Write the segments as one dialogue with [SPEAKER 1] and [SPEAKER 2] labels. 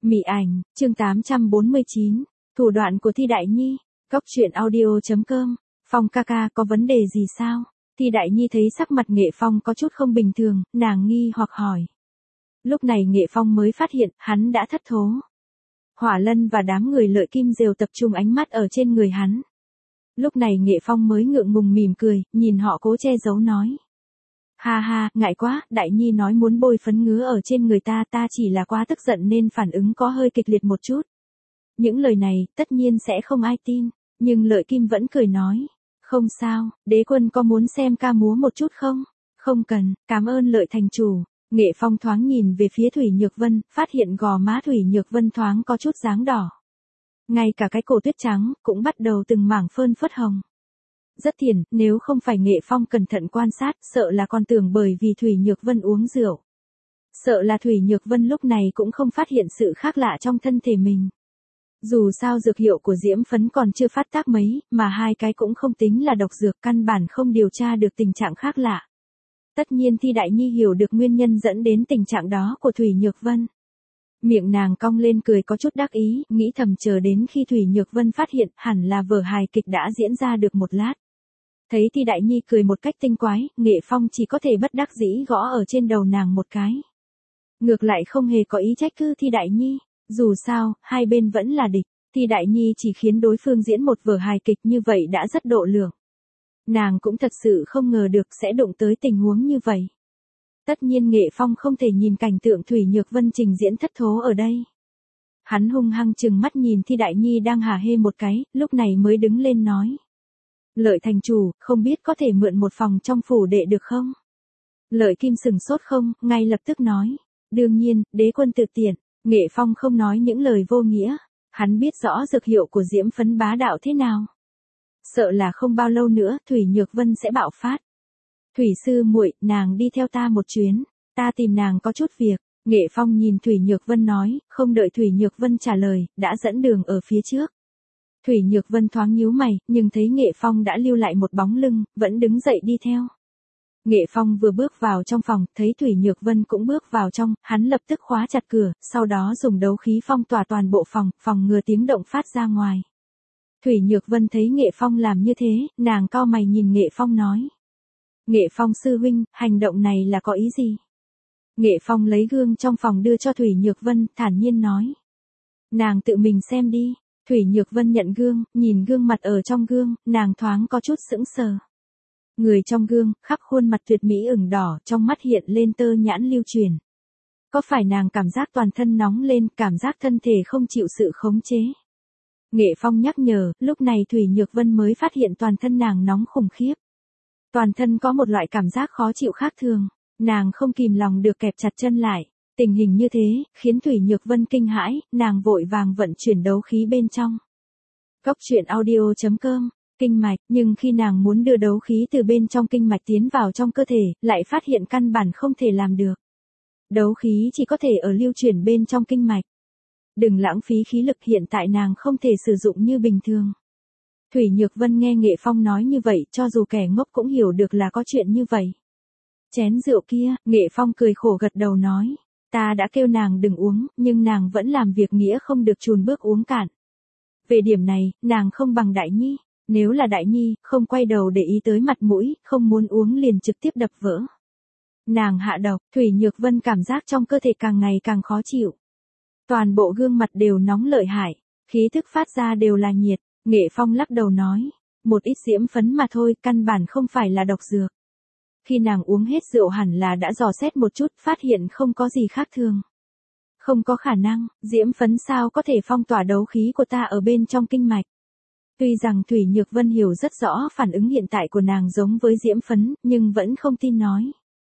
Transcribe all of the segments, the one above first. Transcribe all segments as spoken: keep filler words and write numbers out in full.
[SPEAKER 1] Mị ảnh, chương tám trăm bốn mươi chín, thủ đoạn của Thi Đại Nhi, Cóc truyện audio chấm com, Phong ca ca có vấn đề gì sao? Thi Đại Nhi thấy sắc mặt Nghệ Phong có chút không bình thường, nàng nghi hoặc hỏi. Lúc này Nghệ Phong mới phát hiện, hắn đã thất thố. Hỏa Lân và đám người Lợi Kim đều tập trung ánh mắt ở trên người hắn. Lúc này Nghệ Phong mới ngượng ngùng mỉm cười, nhìn họ cố che giấu nói. Ha ha, ngại quá, Đại Nhi nói muốn bôi phấn ngứa ở trên người ta, ta chỉ là quá tức giận nên phản ứng có hơi kịch liệt một chút. Những lời này, tất nhiên sẽ không ai tin, nhưng Lợi Kim vẫn cười nói. Không sao, đế quân có muốn xem ca múa một chút không? Không cần, cảm ơn Lợi thành chủ. Nghệ Phong thoáng nhìn về phía Thủy Nhược Vân, phát hiện gò má Thủy Nhược Vân thoáng có chút dáng đỏ. Ngay cả cái cổ tuyết trắng, cũng bắt đầu từng mảng phơn phất hồng. Rất thiền, nếu không phải Nghệ Phong cẩn thận quan sát, sợ là còn tưởng bởi vì Thủy Nhược Vân uống rượu. Sợ là Thủy Nhược Vân lúc này cũng không phát hiện sự khác lạ trong thân thể mình. Dù sao dược hiệu của diễm phấn còn chưa phát tác mấy, mà hai cái cũng không tính là độc dược, căn bản không điều tra được tình trạng khác lạ. Tất nhiên Thi Đại Nhi hiểu được nguyên nhân dẫn đến tình trạng đó của Thủy Nhược Vân. Miệng nàng cong lên cười có chút đắc ý, nghĩ thầm chờ đến khi Thủy Nhược Vân phát hiện, hẳn là vở hài kịch đã diễn ra được một lát. Thấy Thi Đại Nhi cười một cách tinh quái, Nghệ Phong chỉ có thể bất đắc dĩ gõ ở trên đầu nàng một cái. Ngược lại không hề có ý trách cứ Thi Đại Nhi, dù sao, hai bên vẫn là địch, Thi Đại Nhi chỉ khiến đối phương diễn một vở hài kịch như vậy đã rất độ lượng. Nàng cũng thật sự không ngờ được sẽ đụng tới tình huống như vậy. Tất nhiên Nghệ Phong không thể nhìn cảnh tượng Thủy Nhược Vân trình diễn thất thố ở đây. Hắn hung hăng chừng mắt nhìn Thi Đại Nhi đang hả hê một cái, lúc này mới đứng lên nói. Lợi thành chủ, không biết có thể mượn một phòng trong phủ đệ được không? Lợi Kim sừng sốt không, ngay lập tức nói. Đương nhiên, đế quân tự tiện. Nghệ Phong không nói những lời vô nghĩa. Hắn biết rõ dược hiệu của diễm phấn bá đạo thế nào. Sợ là không bao lâu nữa, Thủy Nhược Vân sẽ bạo phát. Thủy sư muội, nàng đi theo ta một chuyến. Ta tìm nàng có chút việc. Nghệ Phong nhìn Thủy Nhược Vân nói, không đợi Thủy Nhược Vân trả lời, đã dẫn đường ở phía trước. Thủy Nhược Vân thoáng nhíu mày, nhưng thấy Nghệ Phong đã lưu lại một bóng lưng, vẫn đứng dậy đi theo. Nghệ Phong vừa bước vào trong phòng, thấy Thủy Nhược Vân cũng bước vào trong, hắn lập tức khóa chặt cửa, sau đó dùng đấu khí phong tỏa toàn bộ phòng, phòng ngừa tiếng động phát ra ngoài. Thủy Nhược Vân thấy Nghệ Phong làm như thế, nàng cau mày nhìn Nghệ Phong nói. Nghệ Phong sư huynh, hành động này là có ý gì? Nghệ Phong lấy gương trong phòng đưa cho Thủy Nhược Vân, thản nhiên nói. Nàng tự mình xem đi. Thủy Nhược Vân nhận gương, nhìn gương mặt ở trong gương, nàng thoáng có chút sững sờ. Người trong gương, khắp khuôn mặt tuyệt mỹ ửng đỏ, trong mắt hiện lên tơ nhãn lưu truyền. Có phải nàng cảm giác toàn thân nóng lên, cảm giác thân thể không chịu sự khống chế? Nghệ Phong nhắc nhở, lúc này Thủy Nhược Vân mới phát hiện toàn thân nàng nóng khủng khiếp. Toàn thân có một loại cảm giác khó chịu khác thường, nàng không kìm lòng được kẹp chặt chân lại. Tình hình như thế, khiến Thủy Nhược Vân kinh hãi, nàng vội vàng vận chuyển đấu khí bên trong. Cóc truyện audio chấm com, kinh mạch, nhưng khi nàng muốn đưa đấu khí từ bên trong kinh mạch tiến vào trong cơ thể, lại phát hiện căn bản không thể làm được. Đấu khí chỉ có thể ở lưu chuyển bên trong kinh mạch. Đừng lãng phí khí lực, hiện tại nàng không thể sử dụng như bình thường. Thủy Nhược Vân nghe Nghệ Phong nói như vậy, cho dù kẻ ngốc cũng hiểu được là có chuyện như vậy. Chén rượu kia, Nghệ Phong cười khổ gật đầu nói. Ta đã kêu nàng đừng uống, nhưng nàng vẫn làm việc nghĩa không được chùn bước uống cạn. Về điểm này, nàng không bằng Đại Nhi. Nếu là Đại Nhi, không quay đầu để ý tới mặt mũi, không muốn uống liền trực tiếp đập vỡ. Nàng hạ độc, Thủy Nhược Vân cảm giác trong cơ thể càng ngày càng khó chịu. Toàn bộ gương mặt đều nóng lợi hại, khí thức phát ra đều là nhiệt. Nghệ Phong lắc đầu nói, một ít diễm phấn mà thôi, căn bản không phải là độc dược. Khi nàng uống hết rượu hẳn là đã dò xét một chút, phát hiện không có gì khác thường. Không có khả năng, diễm phấn sao có thể phong tỏa đấu khí của ta ở bên trong kinh mạch. Tuy rằng Thủy Nhược Vân hiểu rất rõ phản ứng hiện tại của nàng giống với diễm phấn, nhưng vẫn không tin nói.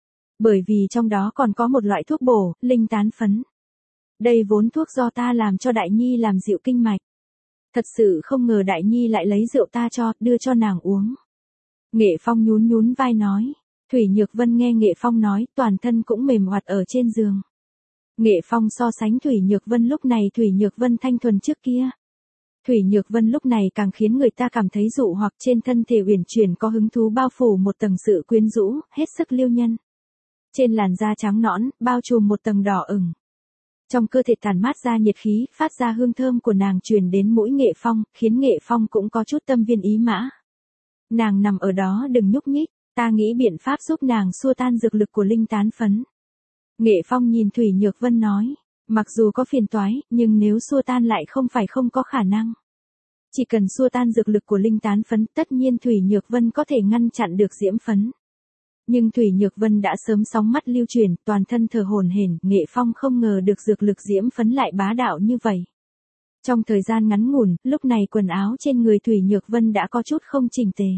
[SPEAKER 1] Bởi vì trong đó còn có một loại thuốc bổ, linh tán phấn. Đây vốn thuốc do ta làm cho Đại Nhi làm dịu kinh mạch. Thật sự không ngờ Đại Nhi lại lấy rượu ta cho, đưa cho nàng uống. Nghệ Phong nhún nhún vai nói. Thủy Nhược Vân nghe Nghệ Phong nói, toàn thân cũng mềm oặt ở trên giường. Nghệ Phong so sánh Thủy Nhược Vân lúc này Thủy Nhược Vân thanh thuần trước kia. Thủy Nhược Vân lúc này càng khiến người ta cảm thấy dụ hoặc trên thân thể uyển chuyển có hứng thú bao phủ một tầng sự quyến rũ, hết sức liêu nhân. Trên làn da trắng nõn, bao trùm một tầng đỏ ửng. Trong cơ thể tản mát ra nhiệt khí, phát ra hương thơm của nàng truyền đến mũi Nghệ Phong, khiến Nghệ Phong cũng có chút tâm viên ý mã. Nàng nằm ở đó đừng nhúc nhích, ta nghĩ biện pháp giúp nàng xua tan dược lực của linh tán phấn. Nghệ Phong nhìn Thủy Nhược Vân nói, mặc dù có phiền toái, nhưng nếu xua tan lại không phải không có khả năng. Chỉ cần xua tan dược lực của linh tán phấn, tất nhiên Thủy Nhược Vân có thể ngăn chặn được diễm phấn. Nhưng Thủy Nhược Vân đã sớm sóng mắt lưu chuyển, toàn thân thở hổn hển, Nghệ Phong không ngờ được dược lực diễm phấn lại bá đạo như vậy. Trong thời gian ngắn ngủn, lúc này quần áo trên người Thủy Nhược Vân đã có chút không chỉnh tề.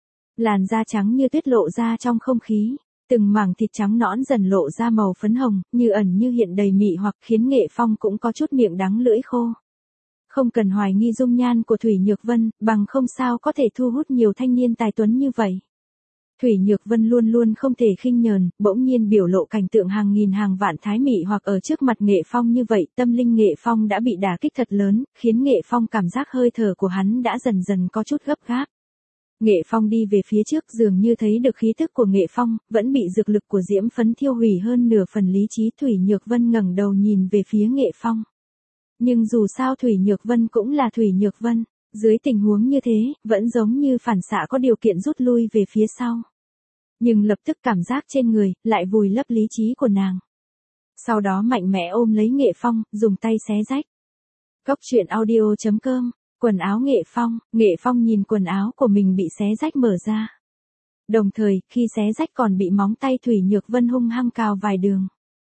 [SPEAKER 1] Làn da trắng như tuyết lộ ra trong không khí, từng mảng thịt trắng nõn dần lộ ra màu phấn hồng, như ẩn như hiện đầy mị hoặc khiến Nghệ Phong cũng có chút miệng đắng lưỡi khô. Không cần hoài nghi dung nhan của Thủy Nhược Vân, bằng không sao có thể thu hút nhiều thanh niên tài tuấn như vậy. Thủy Nhược Vân luôn luôn không thể khinh nhờn, bỗng nhiên biểu lộ cảnh tượng hàng nghìn hàng vạn thái mỹ hoặc ở trước mặt Nghệ Phong như vậy, tâm linh Nghệ Phong đã bị đả kích thật lớn, khiến Nghệ Phong cảm giác hơi thở của hắn đã dần dần có chút gấp gáp. Nghệ Phong đi về phía trước dường như thấy được khí tức của Nghệ Phong, vẫn bị dược lực của diễm phấn thiêu hủy hơn nửa phần lý trí. Thủy Nhược Vân ngẩng đầu nhìn về phía Nghệ Phong. Nhưng dù sao Thủy Nhược Vân cũng là Thủy Nhược Vân, dưới tình huống như thế, vẫn giống như phản xạ có điều kiện rút lui về phía sau. Nhưng lập tức cảm giác trên người, lại vùi lấp lý trí của nàng. Sau đó mạnh mẽ ôm lấy Nghệ Phong, dùng tay xé rách. Cốc truyện audio chấm com, quần áo Nghệ Phong, Nghệ Phong nhìn quần áo của mình bị xé rách mở ra. Đồng thời, khi xé rách còn bị móng tay Thủy Nhược Vân hung hăng cào vài đường.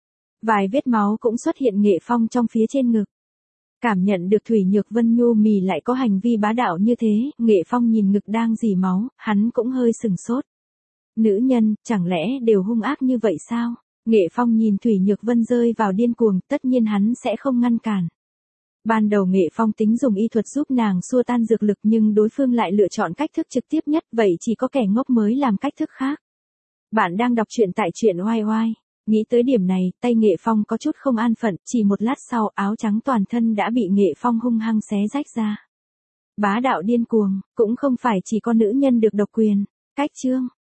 [SPEAKER 1] Vài vết máu cũng xuất hiện Nghệ Phong trong phía trên ngực. Cảm nhận được Thủy Nhược Vân nhu mì lại có hành vi bá đạo như thế, Nghệ Phong nhìn ngực đang rỉ máu, hắn cũng hơi sừng sốt. Nữ nhân, chẳng lẽ đều hung ác như vậy sao? Nghệ Phong nhìn Thủy Nhược Vân rơi vào điên cuồng, tất nhiên hắn sẽ không ngăn cản. Ban đầu Nghệ Phong tính dùng y thuật giúp nàng xua tan dược lực nhưng đối phương lại lựa chọn cách thức trực tiếp nhất, vậy chỉ có kẻ ngốc mới làm cách thức khác. Bạn đang đọc truyện tại truyện oai oai. Nghĩ tới điểm này, tay Nghệ Phong có chút không an phận, chỉ một lát sau áo trắng toàn thân đã bị Nghệ Phong hung hăng xé rách ra. Bá đạo điên cuồng, cũng không phải chỉ có nữ nhân được độc quyền. Cách chương